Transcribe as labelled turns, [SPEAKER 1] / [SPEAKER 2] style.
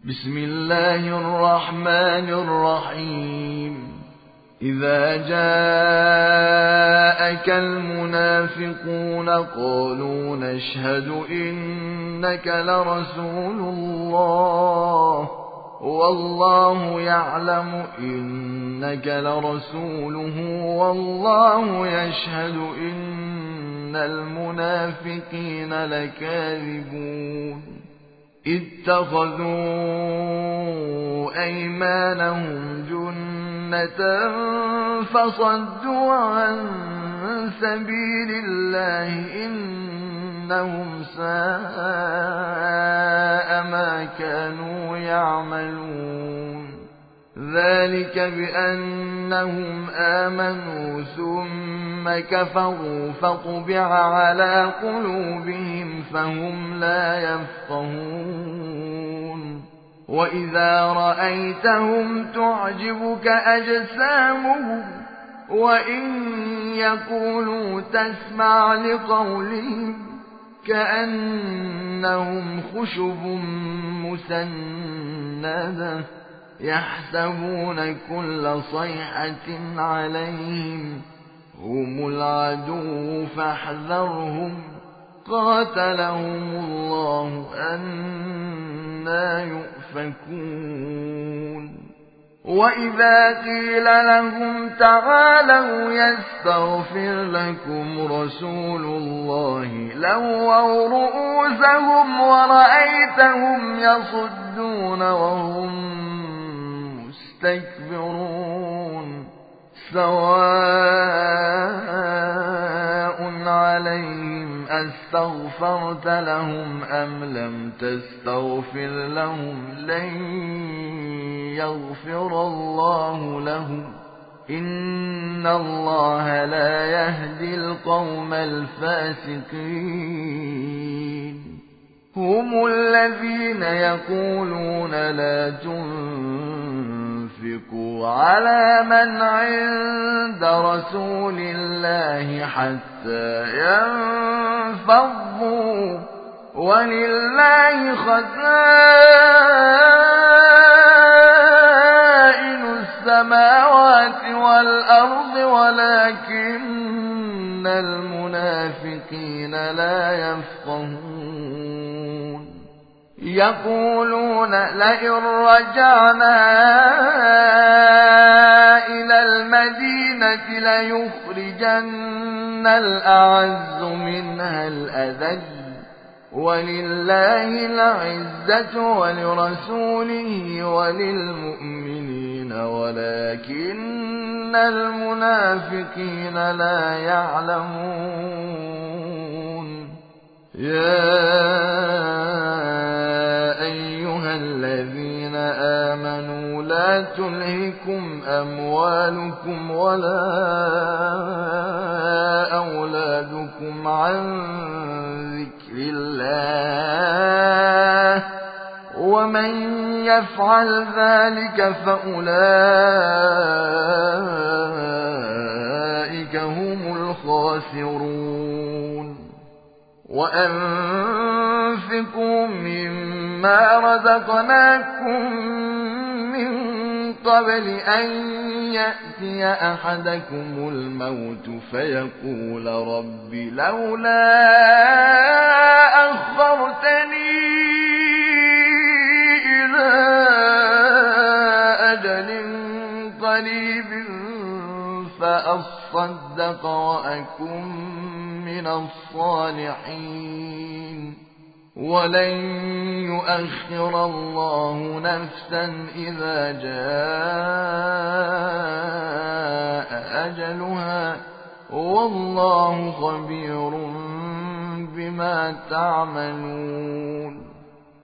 [SPEAKER 1] بسم الله الرحمن الرحيم. إذا جاءك المنافقون قالوا نشهد إنك لرسول الله والله يعلم إنك لرسوله والله يشهد إن المنافقين لكاذبون. اتخذوا أيمانهم جنة فصدوا عن سبيل الله إنهم ساء ما كانوا يعملون. ذلك بأنهم آمنوا ثم كفروا فطبع على قلوبهم فهم لا يفقهون. وإذا رأيتهم تعجبك أجسامهم وإن يقولوا تسمع لقولهم كأنهم خشب مسندة يحسبون كل صيحة عليهم هم العدو فاحذرهم قاتلهم الله أنى يؤفكون. وإذا قيل لهم تعالوا يستغفر لكم رسول الله لووا رؤوسهم ورأيتهم يصدون وهم مستكبرون. سواء عليهم أستغفرت لهم أم لم تستغفر لهم لن يغفر الله لهم إن الله لا يهدي القوم الفاسقين. هم الذين يقولون لا تنفقوا على من عند رسول الله حتى ينفضوا ولله خزائن السماوات والأرض ولكن المنافقين لا يفقهون. يقولون لئن رجعنا إلى المدينة ليخرجن الأعز منها الأذل ولله العزة ولرسوله وللمؤمنين ولكن المنافقين لا يعلمون. يا أيها الذين آمنوا لا تلهكم أموالكم ولا أولادكم عن ذكر الله ومن يفعل ذلك فأولئك هم الخاسرون. وأنفقوا مما رزقناكم من قبل أن يأتي أحدكم الموت فيقول رب لولا أخرتني إلى أجل قريب فأصدق وأكن من الصالحين ولن يؤخر الله نفسا إذا جاء أجلها والله خبير بما تعملون.